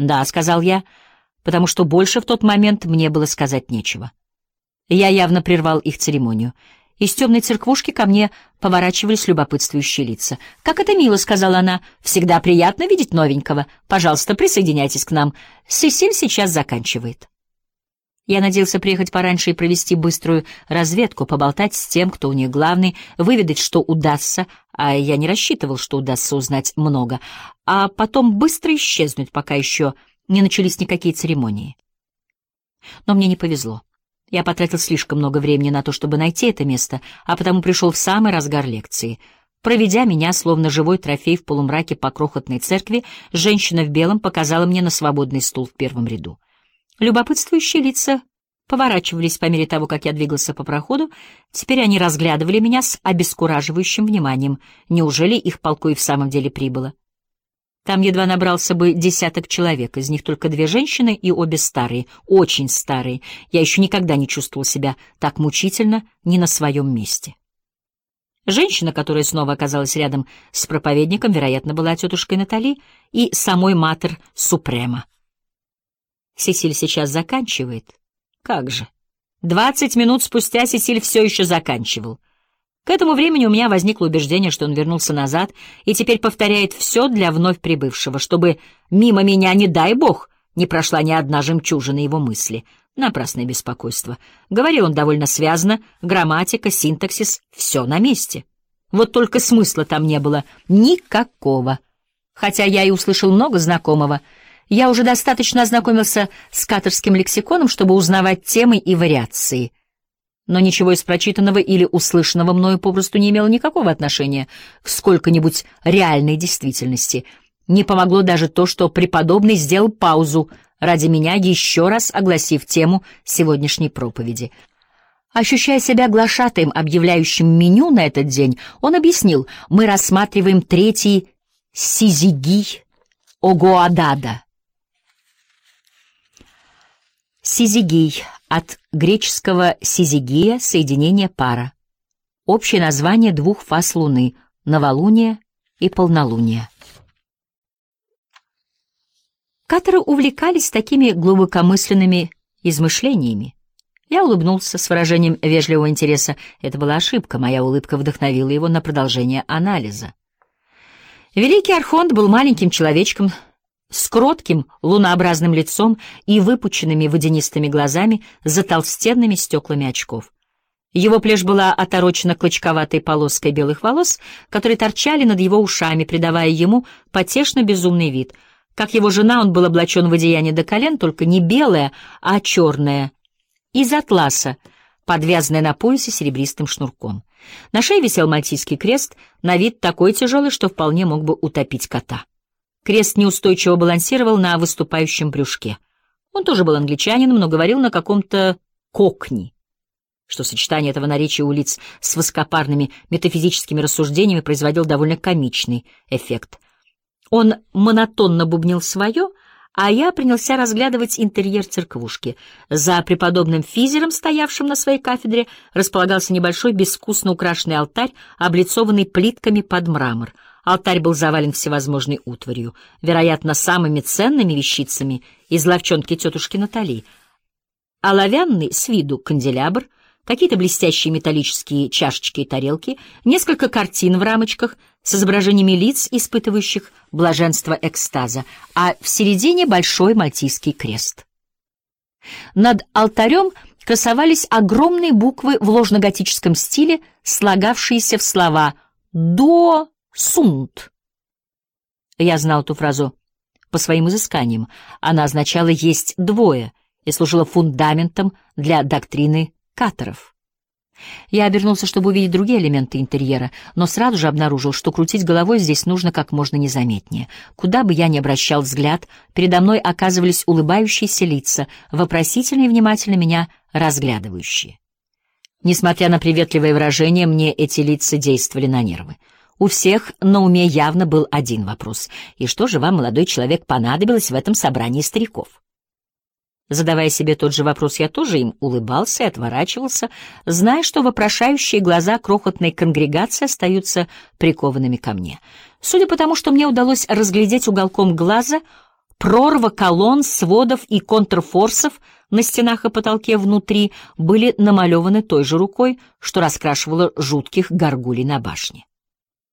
«Да», — сказал я, потому что больше в тот момент мне было сказать нечего. Я явно прервал их церемонию. Из темной церквушки ко мне поворачивались любопытствующие лица. «Как это мило», — сказала она, — «всегда приятно видеть новенького. Пожалуйста, присоединяйтесь к нам. Сесиль сейчас заканчивает». Я надеялся приехать пораньше и провести быструю разведку, поболтать с тем, кто у них главный, выведать, что удастся, а я не рассчитывал, что удастся узнать много, а потом быстро исчезнуть, пока еще не начались никакие церемонии. Но мне не повезло. Я потратил слишком много времени на то, чтобы найти это место, а потому пришел в самый разгар лекции. Проведя меня, словно живой трофей в полумраке по крохотной церкви, женщина в белом показала мне на свободный стул в первом ряду. Любопытствующие лица поворачивались по мере того, как я двигался по проходу. Теперь они разглядывали меня с обескураживающим вниманием. Неужели их полку и в самом деле прибыло? Там едва набрался бы 10 человек, из них только 2 женщины и обе старые, очень старые. Я еще никогда не чувствовал себя так мучительно не на своем месте. Женщина, которая снова оказалась рядом с проповедником, вероятно, была тетушкой Натали и самой Матер Супрема. Сесиль сейчас заканчивает. Как же. 20 минут спустя Сесиль все еще заканчивал. К этому времени у меня возникло убеждение, что он вернулся назад и теперь повторяет все для вновь прибывшего, чтобы мимо меня, не дай бог, не прошла ни одна жемчужина его мысли. Напрасное беспокойство. Говорил он довольно связно, грамматика, синтаксис — все на месте. Вот только смысла там не было никакого. Хотя я и услышал много знакомого, я уже достаточно ознакомился с каторским лексиконом, чтобы узнавать темы и вариации. Но ничего из прочитанного или услышанного мною попросту не имело никакого отношения к сколько-нибудь реальной действительности. Не помогло даже то, что преподобный сделал паузу ради меня, еще раз огласив тему сегодняшней проповеди. Ощущая себя глашатаем, объявляющим меню на этот день, он объяснил: мы рассматриваем 3-й сизигий Огоадада. Сизигий от греческого сизигия — соединение пара. Общее название 2 фаз Луны — новолуния и полнолуния. Каторы увлекались такими глубокомысленными измышлениями. Я улыбнулся с выражением вежливого интереса. Это была ошибка, моя улыбка вдохновила его на продолжение анализа. Великий архонт был маленьким человечком с кротким лунообразным лицом и выпученными водянистыми глазами за толстенными стеклами очков. Его плешь была оторочена клочковатой полоской белых волос, которые торчали над его ушами, придавая ему потешно-безумный вид. Как его жена, он был облачен в одеяние до колен, только не белое, а черное, из атласа, подвязанное на поясе серебристым шнурком. На шее висел мальтийский крест, на вид такой тяжелый, что вполне мог бы утопить кота. Крест неустойчиво балансировал на выступающем брюшке. Он тоже был англичанином, но говорил на каком-то кокни, что сочетание этого наречия у лиц с высокопарными метафизическими рассуждениями производил довольно комичный эффект. Он монотонно бубнил свое, а я принялся разглядывать интерьер церквушки. За преподобным Физером, стоявшим на своей кафедре, располагался небольшой безвкусно украшенный алтарь, облицованный плитками под мрамор. Алтарь был завален всевозможной утварью, вероятно, самыми ценными вещицами из лавчонки тетушки Натали. Оловянный с виду канделябр, какие-то блестящие металлические чашечки и тарелки, несколько картин в рамочках с изображениями лиц, испытывающих блаженство экстаза, а в середине большой мальтийский крест. Над алтарем красовались огромные буквы в ложноготическом стиле, слагавшиеся в слова «до сунт». Я знал эту фразу по своим изысканиям. Она означала «есть двое» и служила фундаментом для доктрины каторов. Я обернулся, чтобы увидеть другие элементы интерьера, но сразу же обнаружил, что крутить головой здесь нужно как можно незаметнее. Куда бы я ни обращал взгляд, передо мной оказывались улыбающиеся лица, вопросительно и внимательно меня разглядывающие. Несмотря на приветливое выражение, мне эти лица действовали на нервы. У всех на уме явно был один вопрос: и что же вам, молодой человек, понадобилось в этом собрании стариков? Задавая себе тот же вопрос, я тоже им улыбался и отворачивался, зная, что вопрошающие глаза крохотной конгрегации остаются прикованными ко мне. Судя по тому, что мне удалось разглядеть уголком глаза, Прорва колонн, сводов и контрфорсов на стенах и потолке внутри были намалеваны той же рукой, что раскрашивала жутких горгулей на башне.